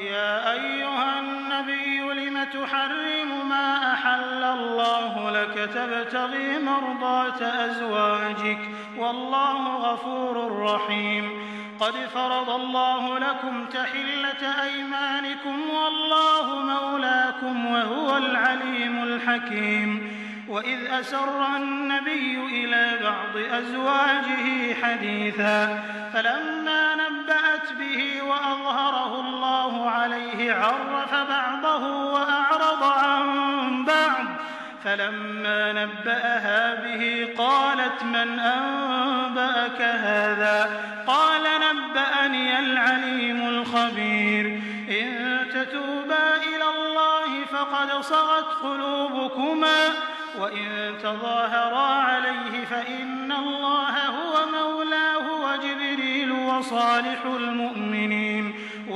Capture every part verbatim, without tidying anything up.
يا أيها النبي لم تحرم ما أحل الله لك تبتغي مرضات أزواجك والله غفور رحيم. قد فرض الله لكم تحلة أيمانكم والله مولاكم وهو العليم الحكيم. وإذ أسر النبي إلى بعض أزواجه حديثا فلما نبأت به وأظهره الله عليه عرف بعضه وأعرض عن بعض فلما نبأها به قالت من أنبأك هذا قال نبأني العليم الخبير. إن تتوبا إلى الله فقد صغت قلوبكما وإن تظاهرا عليه فإن الله هو مولاه وجبريل وصالح المؤمنين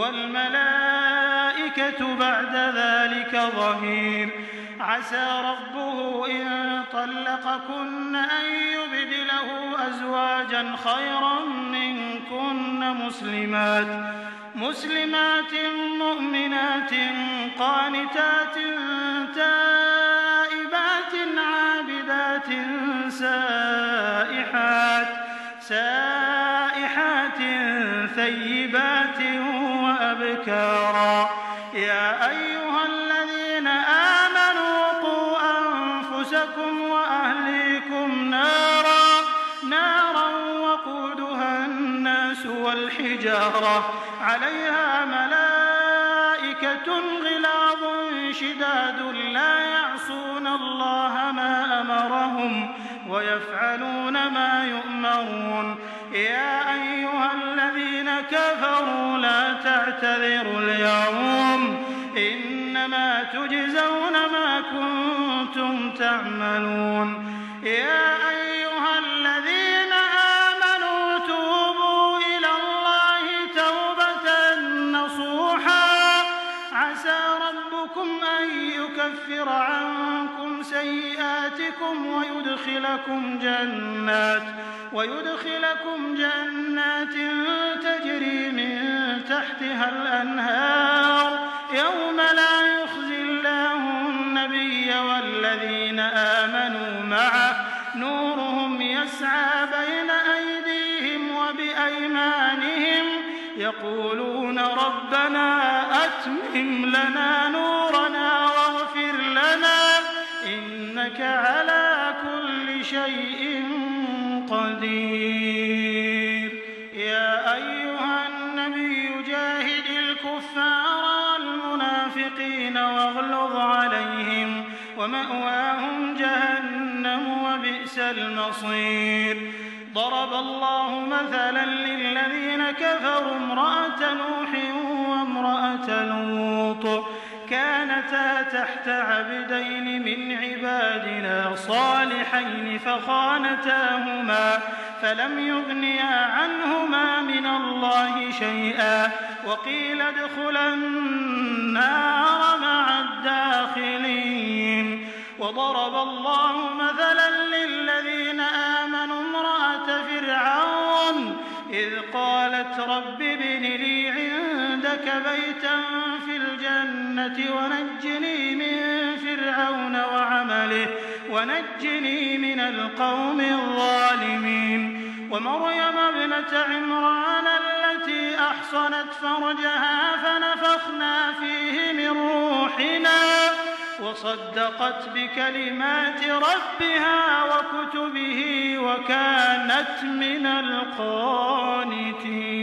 والملائكة بعد ذلك ظهير. عسى ربه إن طلقكن أن يبدله أزواجا خيرا منكن مسلمات مسلمات مؤمنات قانتات تائبات عابدات سائحات سائحات ثيبات وأبكارا. يا أيها الذين آمنوا قوا أنفسكم وأهليكم نارا نارا وقودها الناس والحجارة عليها ملائكة غلاظ شداد لا يعصون الله ما أمرهم ويفعلون ما يؤمرون. يا أيها الذين كفروا لا تعتذروا اليوم إنما تجزون ما كنتم تعملون. يا أيها الذين آمنوا توبوا إلى الله توبة نصوحا عسى ربكم أن يكفر عنكم سيئاتكم ويدخلكم جنات ويدخلكم جنات تجري من تحتها الأنهار يوم لا يخزي الله النبي والذين آمنوا معه نورهم يسعى بين أيديهم وبأيمانهم يقولون ربنا أتمم لنا نورنا واغفر لنا إنك على كل شيء قدير. يا أيها النبي جاهد الكفار والمنافقين واغلظ عليهم ومأواهم جهنم وبئس المصير. ضرب الله مثلا للذين كفروا امرأة نوح وامرأة لوط كانتا تحت عبدين من عبادنا صالحين فخانتاهما فلم يغنيا عنهما من الله شيئا وقيل ادخلا النار مع الداخلين. وضرب الله مثلا للذين آمنوا امرأة فرعون إذ قالت رب ابن لي عندك بيتا في الجنة ونجني من فرعون وعمله ونجني من القوم الظالمين. ومريم ابنة عمران التي أحصنت فرجها فنفخنا فيه من روحنا وصدقت بكلمات ربها وكتبه وكانت من القانتين.